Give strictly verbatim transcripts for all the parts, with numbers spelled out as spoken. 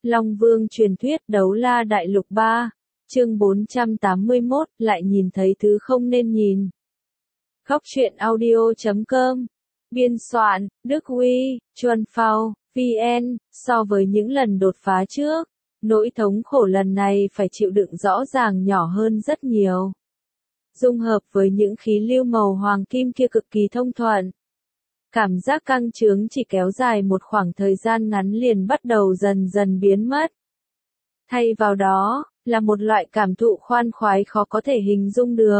Long Vương truyền thuyết Đấu La Đại Lục ba, chương bốn trăm tám mươi mốt, lại nhìn thấy thứ không nên nhìn. Góc truyện audio chấm com. Biên soạn, Đức Huy, Chuan Phao, vê en. So với những lần đột phá trước, nỗi thống khổ lần này phải chịu đựng rõ ràng nhỏ hơn rất nhiều. Dung hợp với những khí lưu màu hoàng kim kia cực kỳ thông thuận. Cảm giác căng chướng chỉ kéo dài một khoảng thời gian ngắn liền bắt đầu dần dần biến mất. Thay vào đó, là một loại cảm thụ khoan khoái khó có thể hình dung được.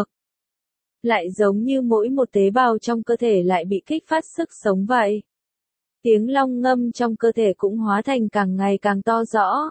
Lại giống như mỗi một tế bào trong cơ thể lại bị kích phát sức sống vậy. Tiếng long ngâm trong cơ thể cũng hóa thành càng ngày càng to rõ.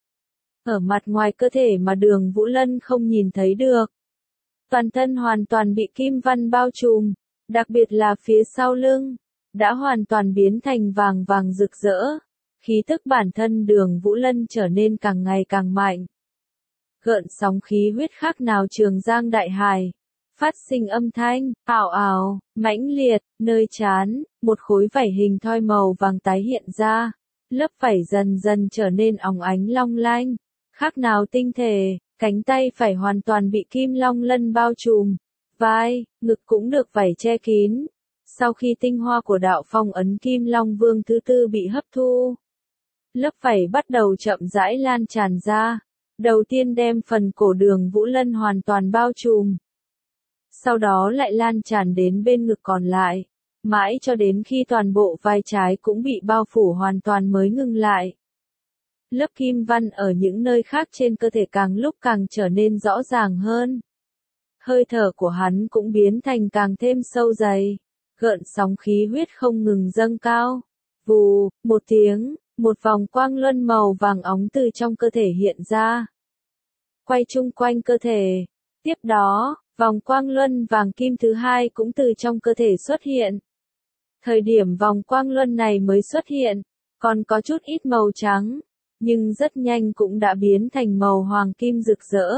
Ở mặt ngoài cơ thể mà Đường Vũ Lân không nhìn thấy được. Toàn thân hoàn toàn bị kim văn bao trùm, đặc biệt là phía sau lưng, đã hoàn toàn biến thành vàng vàng rực rỡ. Khí tức bản thân Đường Vũ Lân trở nên càng ngày càng mạnh. Gợn sóng khí huyết khác nào Trường Giang đại hải, phát sinh âm thanh, ào ào, mãnh liệt, nơi trán, một khối vảy hình thoi màu vàng tái hiện ra. Lớp vảy dần dần trở nên óng ánh long lanh, khác nào tinh thể, cánh tay phải hoàn toàn bị kim long lân bao trùm, vai, ngực cũng được vảy che kín. Sau khi tinh hoa của đạo phong ấn Kim Long Vương thứ tư bị hấp thu, lớp vảy bắt đầu chậm rãi lan tràn ra. Đầu tiên đem phần cổ Đường Vũ Lân hoàn toàn bao trùm. Sau đó lại lan tràn đến bên ngực còn lại, mãi cho đến khi toàn bộ vai trái cũng bị bao phủ hoàn toàn mới ngừng lại. Lớp kim văn ở những nơi khác trên cơ thể càng lúc càng trở nên rõ ràng hơn. Hơi thở của hắn cũng biến thành càng thêm sâu dày. Gợn sóng khí huyết không ngừng dâng cao. Vù, một tiếng, một vòng quang luân màu vàng óng từ trong cơ thể hiện ra. Quay chung quanh cơ thể. Tiếp đó, vòng quang luân vàng kim thứ hai cũng từ trong cơ thể xuất hiện. Thời điểm vòng quang luân này mới xuất hiện, còn có chút ít màu trắng, nhưng rất nhanh cũng đã biến thành màu hoàng kim rực rỡ.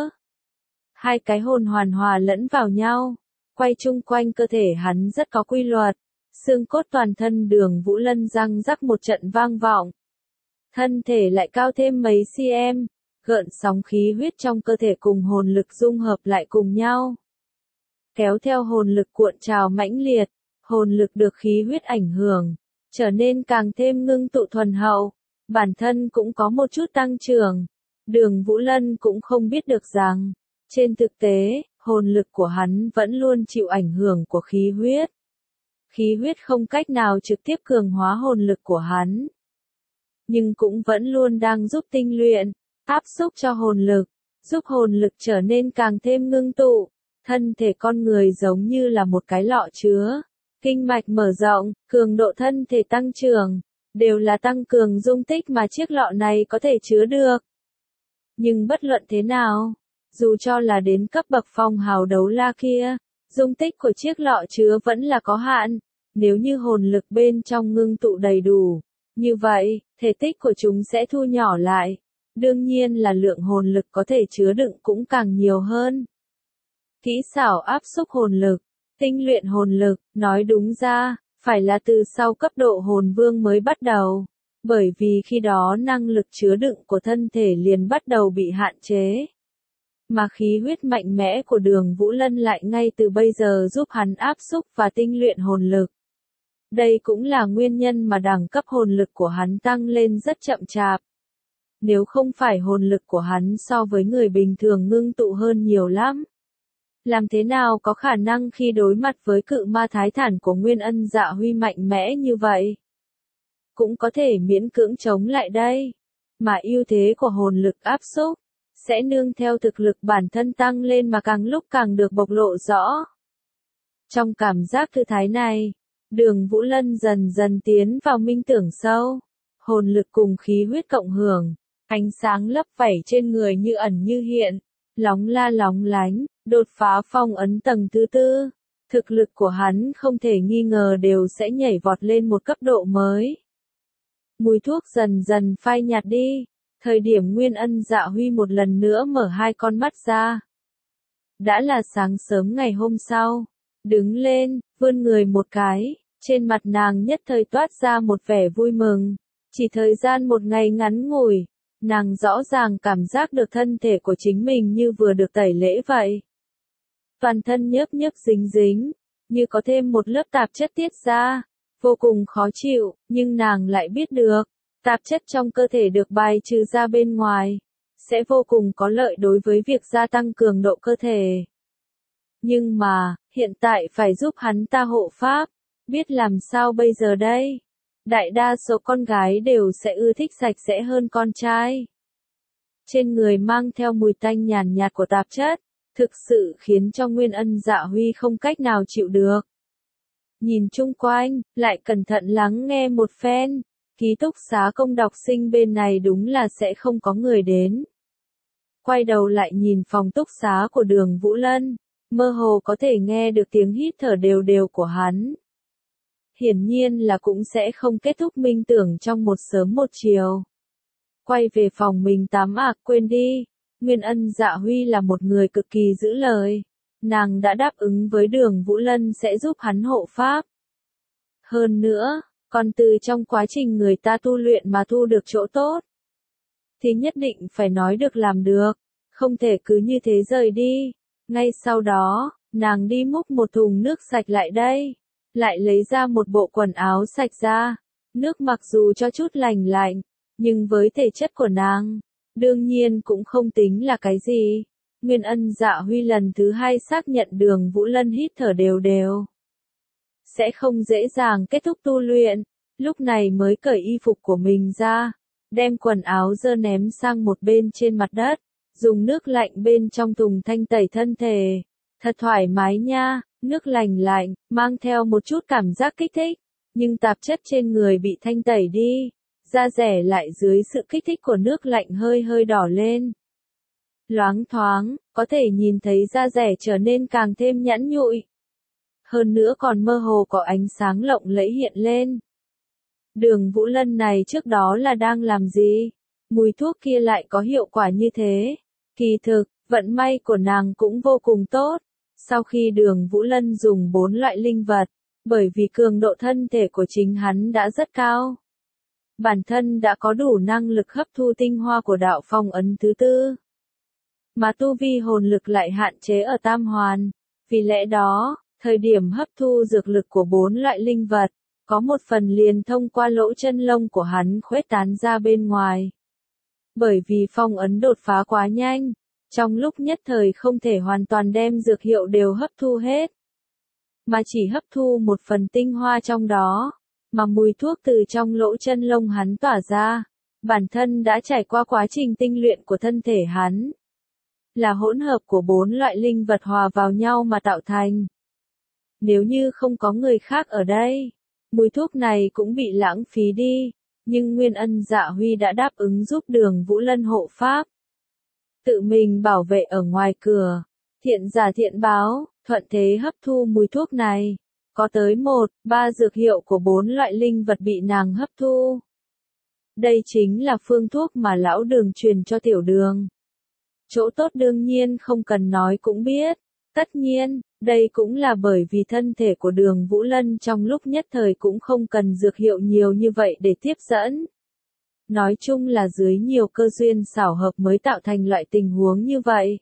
Hai cái hồn hoàn hòa lẫn vào nhau. Quay chung quanh cơ thể hắn rất có quy luật, xương cốt toàn thân Đường Vũ Lân răng rắc một trận vang vọng. Thân thể lại cao thêm mấy cm, gợn sóng khí huyết trong cơ thể cùng hồn lực dung hợp lại cùng nhau. Kéo theo hồn lực cuộn trào mãnh liệt, hồn lực được khí huyết ảnh hưởng, trở nên càng thêm ngưng tụ thuần hậu, bản thân cũng có một chút tăng trưởng. Đường Vũ Lân cũng không biết được rằng, trên thực tế, hồn lực của hắn vẫn luôn chịu ảnh hưởng của khí huyết. Khí huyết không cách nào trực tiếp cường hóa hồn lực của hắn, nhưng cũng vẫn luôn đang giúp tinh luyện, áp xúc cho hồn lực, giúp hồn lực trở nên càng thêm ngưng tụ. Thân thể con người giống như là một cái lọ chứa, kinh mạch mở rộng, cường độ thân thể tăng trưởng, đều là tăng cường dung tích mà chiếc lọ này có thể chứa được. Nhưng bất luận thế nào, dù cho là đến cấp bậc phong hào đấu la kia, dung tích của chiếc lọ chứa vẫn là có hạn. Nếu như hồn lực bên trong ngưng tụ đầy đủ, như vậy, thể tích của chúng sẽ thu nhỏ lại. Đương nhiên là lượng hồn lực có thể chứa đựng cũng càng nhiều hơn. Kỹ xảo áp xúc hồn lực, tinh luyện hồn lực, nói đúng ra, phải là từ sau cấp độ hồn vương mới bắt đầu. Bởi vì khi đó năng lực chứa đựng của thân thể liền bắt đầu bị hạn chế. Mà khí huyết mạnh mẽ của Đường Vũ Lân lại ngay từ bây giờ giúp hắn áp xúc và tinh luyện hồn lực. Đây cũng là nguyên nhân mà đẳng cấp hồn lực của hắn tăng lên rất chậm chạp. Nếu không phải hồn lực của hắn so với người bình thường ngưng tụ hơn nhiều lắm, làm thế nào có khả năng khi đối mặt với cự ma thái thản của Nguyên Ân Dạ Huy mạnh mẽ như vậy, cũng có thể miễn cưỡng chống lại đây. Mà ưu thế của hồn lực áp xúc sẽ nương theo thực lực bản thân tăng lên mà càng lúc càng được bộc lộ rõ. Trong cảm giác thư thái này, Đường Vũ Lân dần dần tiến vào minh tưởng sâu, hồn lực cùng khí huyết cộng hưởng, ánh sáng lấp vảy trên người như ẩn như hiện, lóng la lóng lánh, đột phá phong ấn tầng thứ tư. Thực lực của hắn không thể nghi ngờ đều sẽ nhảy vọt lên một cấp độ mới. Mùi thuốc dần dần phai nhạt đi. Thời điểm Nguyên Ân Dạ Huy một lần nữa mở hai con mắt ra. Đã là sáng sớm ngày hôm sau. Đứng lên, vươn người một cái, trên mặt nàng nhất thời toát ra một vẻ vui mừng. Chỉ thời gian một ngày ngắn ngủi, Nàng rõ ràng cảm giác được thân thể của chính mình như vừa được tẩy lễ vậy. Toàn thân nhớp nhớp dính dính, như có thêm một lớp tạp chất tiết ra, vô cùng khó chịu, nhưng nàng lại biết được, tạp chất trong cơ thể được bài trừ ra bên ngoài, sẽ vô cùng có lợi đối với việc gia tăng cường độ cơ thể. Nhưng mà, hiện tại phải giúp hắn ta hộ pháp, biết làm sao bây giờ đây? Đại đa số con gái đều sẽ ưa thích sạch sẽ hơn con trai. Trên người mang theo mùi tanh nhàn nhạt của tạp chất, thực sự khiến cho Nguyên Ân Dạ Huy không cách nào chịu được. Nhìn chung quanh, lại cẩn thận lắng nghe một phen, ký túc xá công đọc sinh bên này đúng là sẽ không có người đến. Quay đầu lại nhìn phòng túc xá của Đường Vũ Lân, mơ hồ có thể nghe được tiếng hít thở đều đều của hắn. Hiển nhiên là cũng sẽ không kết thúc minh tưởng trong một sớm một chiều. Quay về phòng mình tắm à, quên đi, Nguyên Ân Dạ Huy là một người cực kỳ giữ lời. Nàng đã đáp ứng với Đường Vũ Lân sẽ giúp hắn hộ pháp. Hơn nữa, còn từ trong quá trình người ta tu luyện mà thu được chỗ tốt. Thì nhất định phải nói được làm được, không thể cứ như thế rời đi. Ngay sau đó, nàng đi múc một thùng nước sạch lại đây, lại lấy ra một bộ quần áo sạch ra. Nước mặc dù cho chút lành lạnh, nhưng với thể chất của nàng, đương nhiên cũng không tính là cái gì. Nguyên Ân Dạ Huy lần thứ hai xác nhận Đường Vũ Lân hít thở đều đều. Sẽ không dễ dàng kết thúc tu luyện, lúc này mới cởi y phục của mình ra, đem quần áo dơ ném sang một bên trên mặt đất, dùng nước lạnh bên trong thùng thanh tẩy thân thể. Thật thoải mái nha, nước lành lạnh, mang theo một chút cảm giác kích thích, nhưng tạp chất trên người bị thanh tẩy đi, da rẻ lại dưới sự kích thích của nước lạnh hơi hơi đỏ lên. Loáng thoáng, có thể nhìn thấy da rẻ trở nên càng thêm nhẵn nhụi. Hơn nữa còn mơ hồ có ánh sáng lộng lẫy hiện lên. Đường Vũ Lân này trước đó là đang làm gì? Mùi thuốc kia lại có hiệu quả như thế. Kỳ thực, vận may của nàng cũng vô cùng tốt. Sau khi Đường Vũ Lân dùng bốn loại linh vật, bởi vì cường độ thân thể của chính hắn đã rất cao. Bản thân đã có đủ năng lực hấp thu tinh hoa của đạo phong ấn thứ tư. Mà tu vi hồn lực lại hạn chế ở tam hoàn. Vì lẽ đó, thời điểm hấp thu dược lực của bốn loại linh vật, có một phần liền thông qua lỗ chân lông của hắn khuếch tán ra bên ngoài. Bởi vì phong ấn đột phá quá nhanh, trong lúc nhất thời không thể hoàn toàn đem dược hiệu đều hấp thu hết, mà chỉ hấp thu một phần tinh hoa trong đó, mà mùi thuốc từ trong lỗ chân lông hắn tỏa ra, bản thân đã trải qua quá trình tinh luyện của thân thể hắn. Là hỗn hợp của bốn loại linh vật hòa vào nhau mà tạo thành. Nếu như không có người khác ở đây, mùi thuốc này cũng bị lãng phí đi, nhưng Nguyên Ân Dạ Huy đã đáp ứng giúp Đường Vũ Lân hộ pháp. Tự mình bảo vệ ở ngoài cửa, thiện giả thiện báo, thuận thế hấp thu mùi thuốc này. Có tới một, ba dược hiệu của bốn loại linh vật bị nàng hấp thu. Đây chính là phương thuốc mà lão Đường truyền cho tiểu Đường. Chỗ tốt đương nhiên không cần nói cũng biết. Tất nhiên, đây cũng là bởi vì thân thể của Đường Vũ Lân trong lúc nhất thời cũng không cần dược hiệu nhiều như vậy để tiếp dẫn. Nói chung là dưới nhiều cơ duyên xảo hợp mới tạo thành loại tình huống như vậy.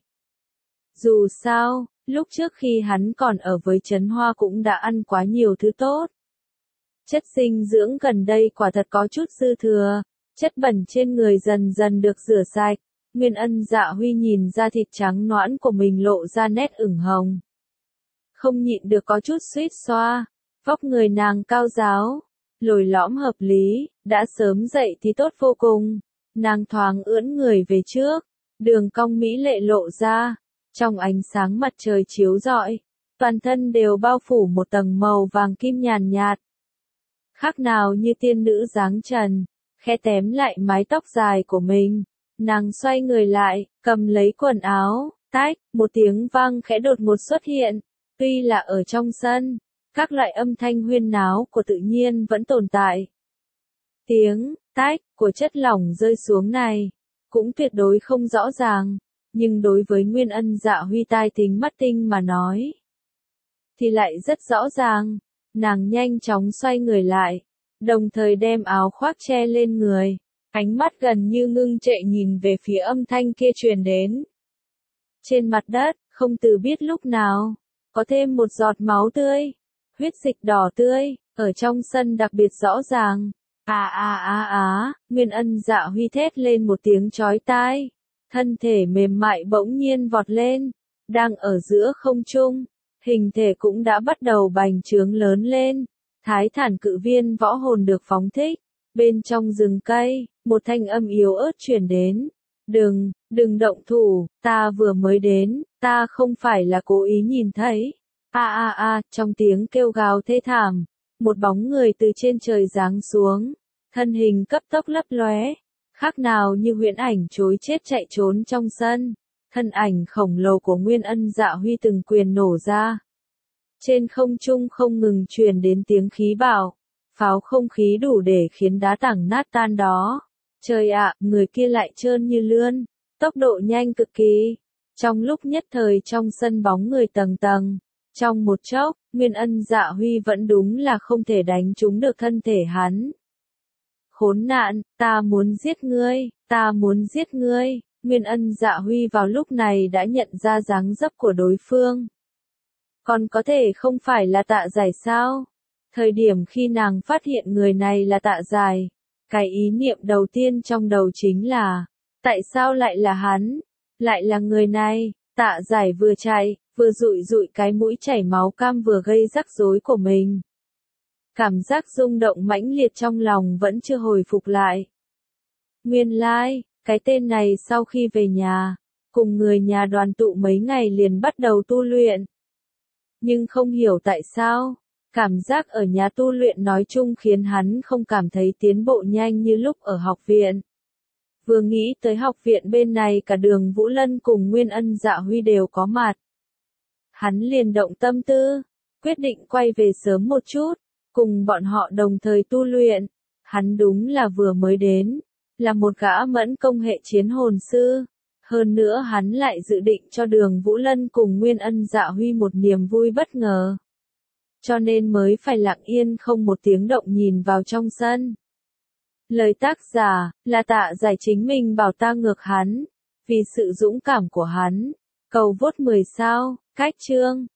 Dù sao, lúc trước khi hắn còn ở với Trấn Hoa cũng đã ăn quá nhiều thứ tốt. Chất dinh dưỡng gần đây quả thật có chút dư thừa, chất bẩn trên người dần dần được rửa sạch. Nguyên Ân Dạ Huy nhìn da thịt trắng nõn của mình lộ ra nét ửng hồng. Không nhịn được có chút suýt xoa, vóc người nàng cao ráo, lồi lõm hợp lý, đã sớm dậy thì tốt vô cùng. Nàng thoáng ưỡn người về trước, đường cong mỹ lệ lộ ra, trong ánh sáng mặt trời chiếu rọi, toàn thân đều bao phủ một tầng màu vàng kim nhàn nhạt. Khác nào như tiên nữ dáng trần, khẽ tém lại mái tóc dài của mình. Nàng xoay người lại, cầm lấy quần áo, tách, một tiếng vang khẽ đột ngột xuất hiện. Tuy là ở trong sân, các loại âm thanh huyên náo của tự nhiên vẫn tồn tại. Tiếng, tách, của chất lỏng rơi xuống này, cũng tuyệt đối không rõ ràng, nhưng đối với Nguyên Ân Dạ Huy tai thính mắt tinh mà nói, thì lại rất rõ ràng. Nàng nhanh chóng xoay người lại, đồng thời đem áo khoác che lên người. Ánh mắt gần như ngưng trệ nhìn về phía âm thanh kia truyền đến. Trên mặt đất, không từ biết lúc nào, có thêm một giọt máu tươi, huyết dịch đỏ tươi, ở trong sân đặc biệt rõ ràng. À à à à, Nguyên Ân Dạ Huy thét lên một tiếng chói tai, thân thể mềm mại bỗng nhiên vọt lên, đang ở giữa không trung, hình thể cũng đã bắt đầu bành trướng lớn lên. Thái Thản cự viên võ hồn được phóng thích, bên trong rừng cây, một thanh âm yếu ớt truyền đến. Đừng, đừng động thủ, ta vừa mới đến, ta không phải là cố ý nhìn thấy. A a a, trong tiếng kêu gào thê thảm, một bóng người từ trên trời giáng xuống, thân hình cấp tốc lấp lóe, khác nào như huyễn ảnh trối chết chạy trốn trong sân. Thân ảnh khổng lồ của Nguyên Ân Dạ Huy từng quyền nổ ra. Trên không trung không ngừng truyền đến tiếng khí bạo, pháo không khí đủ để khiến đá tảng nát tan đó. Trời ạ, người kia lại trơn như lươn, tốc độ nhanh cực kỳ. Trong lúc nhất thời trong sân bóng người tầng tầng, trong một chốc, Nguyên Ân Dạ Huy vẫn đúng là không thể đánh trúng được thân thể hắn. Khốn nạn, ta muốn giết ngươi, ta muốn giết ngươi. Nguyên Ân Dạ Huy vào lúc này đã nhận ra dáng dấp của đối phương. Còn có thể không phải là Tạ Giải sao? Thời điểm khi nàng phát hiện người này là Tạ Giải, cái ý niệm đầu tiên trong đầu chính là, tại sao lại là hắn? Lại là người này? Tạ Giải vừa chạy, vừa dụi dụi cái mũi chảy máu cam vừa gây rắc rối của mình. Cảm giác rung động mãnh liệt trong lòng vẫn chưa hồi phục lại. Nguyên lai, cái tên này sau khi về nhà, cùng người nhà đoàn tụ mấy ngày liền bắt đầu tu luyện. Nhưng không hiểu tại sao, cảm giác ở nhà tu luyện nói chung khiến hắn không cảm thấy tiến bộ nhanh như lúc ở học viện. Vừa nghĩ tới học viện bên này cả Đường Vũ Lân cùng Nguyên Ân Dạ Huy đều có mặt. Hắn liền động tâm tư, quyết định quay về sớm một chút, cùng bọn họ đồng thời tu luyện. Hắn đúng là vừa mới đến, là một gã mẫn công hệ chiến hồn sư. Hơn nữa hắn lại dự định cho Đường Vũ Lân cùng Nguyên Ân Dạ Huy một niềm vui bất ngờ. Cho nên mới phải lặng yên không một tiếng động nhìn vào trong sân. Lời tác giả, là Tạ Giải chính mình bảo ta ngược hắn, vì sự dũng cảm của hắn. Cầu vote mười sao, cách chương.